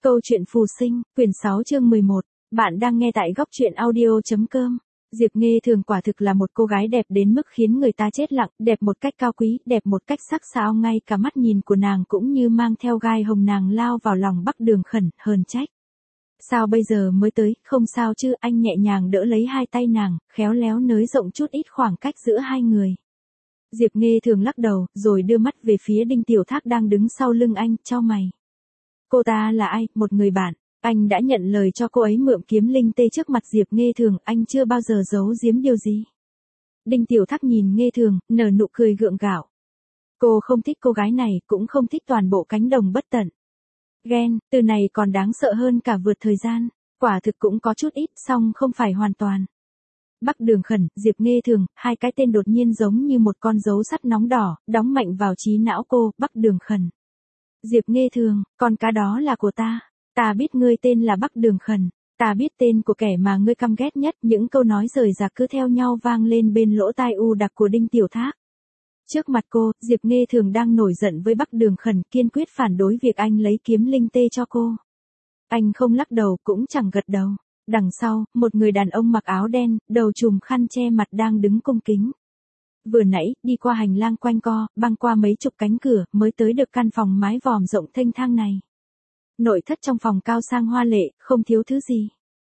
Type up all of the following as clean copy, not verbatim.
Câu chuyện phù sinh, quyển 6 chương 11. Bạn đang nghe tại góc truyện audio.com. Diệp Nghê Thường quả thực là một cô gái đẹp đến mức khiến người ta chết lặng, đẹp một cách cao quý, đẹp một cách sắc sảo, ngay cả mắt nhìn của nàng cũng như mang theo gai hồng. Nàng lao vào lòng Bắc Đường Khẩn, hờn trách. Sao bây giờ mới tới, không sao chứ? Anh nhẹ nhàng đỡ lấy hai tay nàng, khéo léo nới rộng chút ít khoảng cách giữa hai người. Diệp Nghê Thường lắc đầu, rồi đưa mắt về phía Đinh Tiểu Thác đang đứng sau lưng anh, chau mày. Cô ta là ai? Một người bạn. Anh đã nhận lời cho cô ấy mượn kiếm linh tê trước mặt Diệp Nghê Thường, anh chưa bao giờ giấu giếm điều gì. Đinh Tiểu Thác nhìn Nghê Thường, nở nụ cười gượng gạo. Cô không thích cô gái này, cũng không thích toàn bộ cánh đồng bất tận. Ghen, từ này còn đáng sợ hơn cả vượt thời gian. Quả thực cũng có chút ít, song không phải hoàn toàn. Bắc Đường Khẩn, Diệp Nghê Thường, hai cái tên đột nhiên giống như một con dấu sắt nóng đỏ, đóng mạnh vào trí não cô. Bắc Đường Khẩn. Diệp Nghê Thường, con cá đó là của ta. Ta biết ngươi tên là Bắc Đường Khẩn. Ta biết tên của kẻ mà ngươi căm ghét nhất. Những câu nói rời rạc cứ theo nhau vang lên bên lỗ tai u đặc của Đinh Tiểu Thác. Trước mặt cô, Diệp Nghê Thường đang nổi giận với Bắc Đường Khẩn, kiên quyết phản đối việc anh lấy kiếm linh tê cho cô. Anh không lắc đầu cũng chẳng gật đầu. Đằng sau, một người đàn ông mặc áo đen, đầu trùm khăn che mặt đang đứng cung kính. Vừa nãy, đi qua hành lang quanh co, băng qua mấy chục cánh cửa, mới tới được căn phòng mái vòm rộng thênh thang này. Nội thất trong phòng cao sang hoa lệ, không thiếu thứ gì.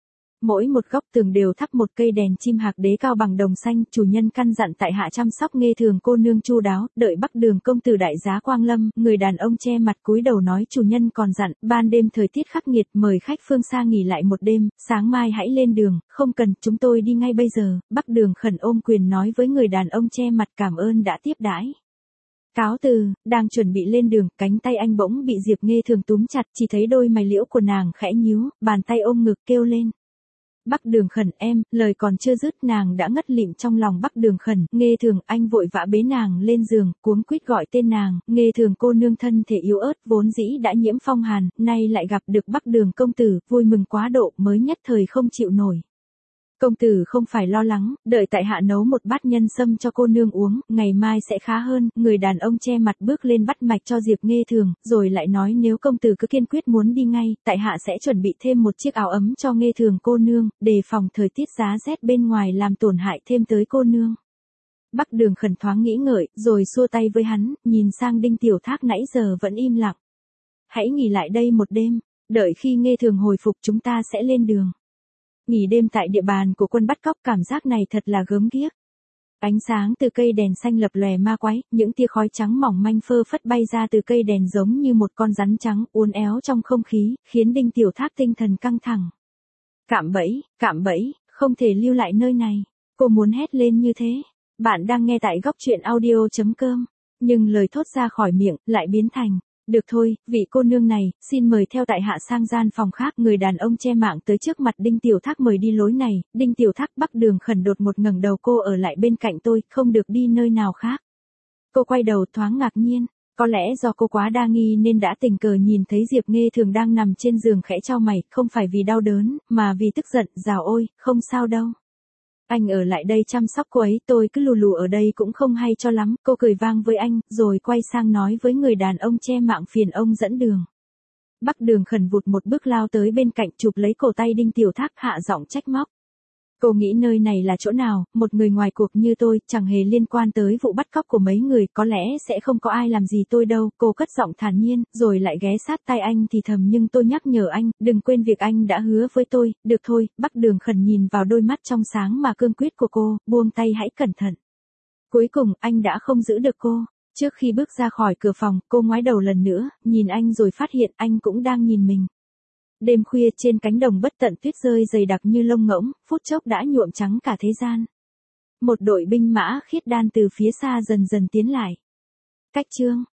Mỗi một góc tường đều thắp một cây đèn chim hạc đế cao bằng đồng xanh. Chủ nhân căn dặn tại hạ chăm sóc Nghê Thường cô nương chu đáo, đợi Bắc Đường công tử đại giá quang lâm. Người đàn ông che mặt cúi đầu nói, chủ nhân còn dặn, ban đêm thời tiết khắc nghiệt, mời khách phương xa nghỉ lại một đêm, sáng mai hãy lên đường. Không cần, chúng tôi đi ngay bây giờ. Bắc Đường Khẩn ôm quyền nói với người đàn ông che mặt, cảm ơn đã tiếp đãi. Cáo từ, đang chuẩn bị lên đường, cánh tay anh bỗng bị Diệp Nghê Thường túm chặt, chỉ thấy đôi mày liễu của nàng khẽ nhíu, bàn tay ôm ngực kêu lên. Bắc Đường Khẩn em, lời còn chưa dứt nàng đã ngất lịm trong lòng Bắc Đường Khẩn. Nghê Thường, anh vội vã bế nàng lên giường, cuống quýt gọi tên nàng. Nghê Thường cô nương thân thể yếu ớt, vốn dĩ đã nhiễm phong hàn, nay lại gặp được Bắc Đường công tử, vui mừng quá độ, mới nhất thời không chịu nổi. Công tử không phải lo lắng, đợi tại hạ nấu một bát nhân sâm cho cô nương uống, ngày mai sẽ khá hơn. Người đàn ông che mặt bước lên bắt mạch cho Diệp Nghê Thường, rồi lại nói nếu công tử cứ kiên quyết muốn đi ngay, tại hạ sẽ chuẩn bị thêm một chiếc áo ấm cho Nghê Thường cô nương, đề phòng thời tiết giá rét bên ngoài làm tổn hại thêm tới cô nương. Bắc Đường Khẩn thoáng nghĩ ngợi, rồi xua tay với hắn, nhìn sang Đinh Tiểu Thác nãy giờ vẫn im lặng. Hãy nghỉ lại đây một đêm, đợi khi Nghê Thường hồi phục chúng ta sẽ lên đường. Nghỉ đêm tại địa bàn của quân bắt cóc, cảm giác này thật là gớm ghiếc. Ánh sáng từ cây đèn xanh lập lòe ma quái, những tia khói trắng mỏng manh phơ phất bay ra từ cây đèn giống như một con rắn trắng uốn éo trong không khí, khiến Đinh Tiểu Thác tinh thần căng thẳng. Cạm bẫy, không thể lưu lại nơi này. Cô muốn hét lên như thế. Bạn đang nghe tại góc truyện audio.com, nhưng lời thốt ra khỏi miệng lại biến thành. Được thôi, vị cô nương này, xin mời theo tại hạ sang gian phòng khác. Người đàn ông che mạng tới trước mặt Đinh Tiểu Thác mời đi lối này. Đinh Tiểu Thác, Bắc Đường Khẩn đột một ngẩng đầu, cô ở lại bên cạnh tôi, không được đi nơi nào khác. Cô quay đầu thoáng ngạc nhiên, có lẽ do cô quá đa nghi nên đã tình cờ nhìn thấy Diệp Nghê Thường đang nằm trên giường khẽ chau mày, không phải vì đau đớn, mà vì tức giận. Dào ôi, không sao đâu. Anh ở lại đây chăm sóc cô ấy, tôi cứ lù lù ở đây cũng không hay cho lắm. Cô cười vang với anh, rồi quay sang nói với người đàn ông che mạng, phiền ông dẫn đường. Bắc Đường Khẩn vụt một bước lao tới bên cạnh, chụp lấy cổ tay Đinh Tiểu Thác, hạ giọng trách móc. Cô nghĩ nơi này là chỗ nào? Một người ngoài cuộc như tôi, chẳng hề liên quan tới vụ bắt cóc của mấy người, có lẽ sẽ không có ai làm gì tôi đâu. Cô cất giọng thản nhiên, rồi lại ghé sát tai anh thì thầm, nhưng tôi nhắc nhở anh, đừng quên việc anh đã hứa với tôi. Được thôi. Bắc Đường Khẩn nhìn vào đôi mắt trong sáng mà cương quyết của cô, buông tay, hãy cẩn thận. Cuối cùng, anh đã không giữ được cô. Trước khi bước ra khỏi cửa phòng, cô ngoái đầu lần nữa, nhìn anh rồi phát hiện anh cũng đang nhìn mình. Đêm khuya trên cánh đồng bất tận, tuyết rơi dày đặc như lông ngỗng, phút chốc đã nhuộm trắng cả thế gian. Một đội binh mã khiết đan từ phía xa dần dần tiến lại. Cách chương